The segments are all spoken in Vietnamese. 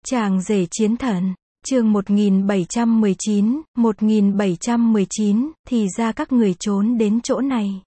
Chàng rể chiến thần, chương 1719, thì ra các người trốn đến chỗ này.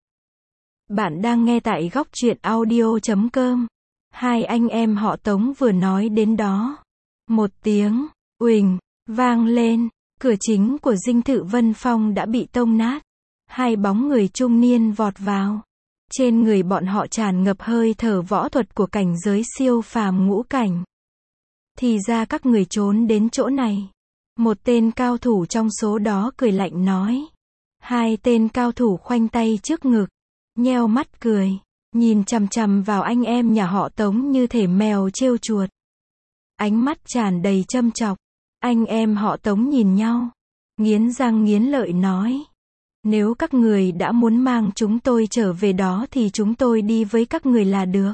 Bạn đang nghe tại góc truyện audio.com. Hai anh em họ Tống vừa nói đến đó. Một tiếng, uỳnh, vang lên, cửa chính của dinh thự Vân Phong đã bị tông nát. Hai bóng người trung niên vọt vào. Trên người bọn họ tràn ngập hơi thở võ thuật của cảnh giới siêu phàm ngũ cảnh. Thì ra các người trốn đến chỗ này. Một tên cao thủ trong số đó cười lạnh nói. Hai tên cao thủ khoanh tay trước ngực, nheo mắt cười, nhìn chằm chằm vào anh em nhà họ Tống như thể mèo trêu chuột. Ánh mắt tràn đầy châm chọc. Anh em họ Tống nhìn nhau, nghiến răng nghiến lợi nói. Nếu các người đã muốn mang chúng tôi trở về đó thì chúng tôi đi với các người là được.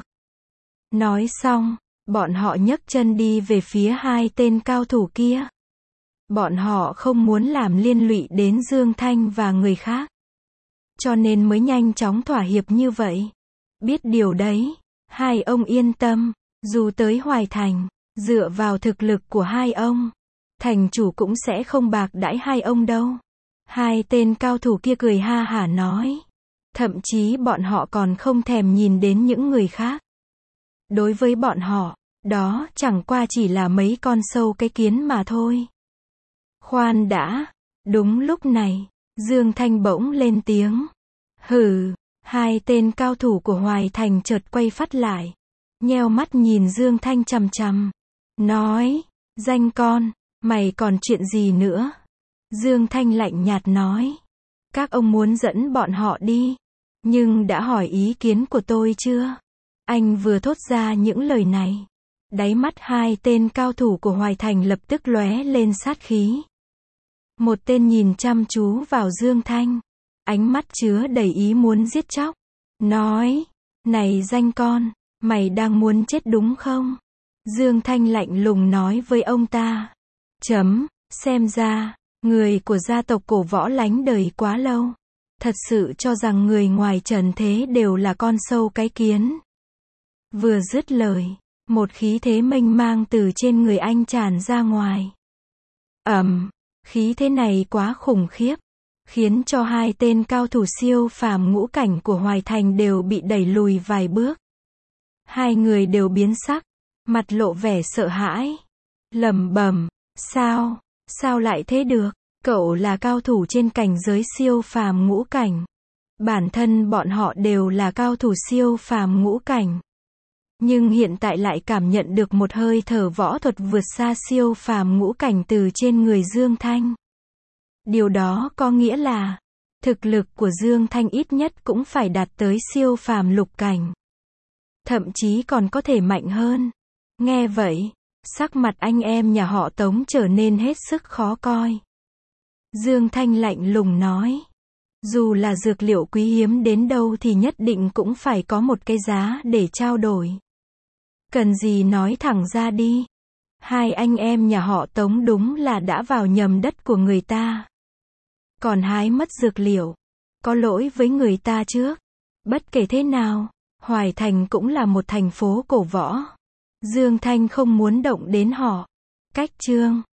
Nói xong, bọn họ nhấc chân đi về phía hai tên cao thủ kia. Bọn họ không muốn làm liên lụy đến Dương Thanh và người khác, cho nên mới nhanh chóng thỏa hiệp như vậy. Biết điều đấy, hai ông yên tâm, dù tới Hoài Thành, dựa vào thực lực của hai ông, thành chủ cũng sẽ không bạc đãi hai ông đâu. Hai tên cao thủ kia cười ha hả nói. Thậm chí bọn họ còn không thèm nhìn đến những người khác. Đối với bọn họ, đó chẳng qua chỉ là mấy con sâu cái kiến mà thôi. Khoan đã, đúng lúc này, Dương Thanh bỗng lên tiếng. Hừ, hai tên cao thủ của Hoài Thành chợt quay phát lại, nheo mắt nhìn Dương Thanh chằm chằm, nói, danh con, mày còn chuyện gì nữa? Dương Thanh lạnh nhạt nói, các ông muốn dẫn bọn họ đi, nhưng đã hỏi ý kiến của tôi chưa? Anh vừa thốt ra những lời này, đáy mắt hai tên cao thủ của Hoài Thành lập tức lóe lên sát khí. Một tên nhìn chăm chú vào Dương Thanh, ánh mắt chứa đầy ý muốn giết chóc, nói, này danh con, mày đang muốn chết đúng không? Dương Thanh lạnh lùng nói với ông ta, xem ra, người của gia tộc cổ võ lánh đời quá lâu, thật sự cho rằng người ngoài trần thế đều là con sâu cái kiến. Vừa dứt lời, một khí thế mênh mang từ trên người anh tràn ra ngoài. Khí thế này quá khủng khiếp, khiến cho hai tên cao thủ siêu phàm ngũ cảnh của Hoài Thành đều bị đẩy lùi vài bước. Hai người đều biến sắc, mặt lộ vẻ sợ hãi, lẩm bẩm, sao lại thế được? Cậu là cao thủ trên cảnh giới siêu phàm ngũ cảnh. Bản thân bọn họ đều là cao thủ siêu phàm ngũ cảnh. Nhưng hiện tại lại cảm nhận được một hơi thở võ thuật vượt xa siêu phàm ngũ cảnh từ trên người Dương Thanh. Điều đó có nghĩa là, thực lực của Dương Thanh ít nhất cũng phải đạt tới siêu phàm lục cảnh. Thậm chí còn có thể mạnh hơn. Nghe vậy, sắc mặt anh em nhà họ Tống trở nên hết sức khó coi. Dương Thanh lạnh lùng nói, dù là dược liệu quý hiếm đến đâu thì nhất định cũng phải có một cái giá để trao đổi. Cần gì nói thẳng ra đi. Hai anh em nhà họ Tống đúng là đã vào nhầm đất của người ta. Còn hái mất dược liệu, có lỗi với người ta trước. Bất kể thế nào, Hoài Thành cũng là một thành phố cổ võ. Dương Thanh không muốn động đến họ. Cách chương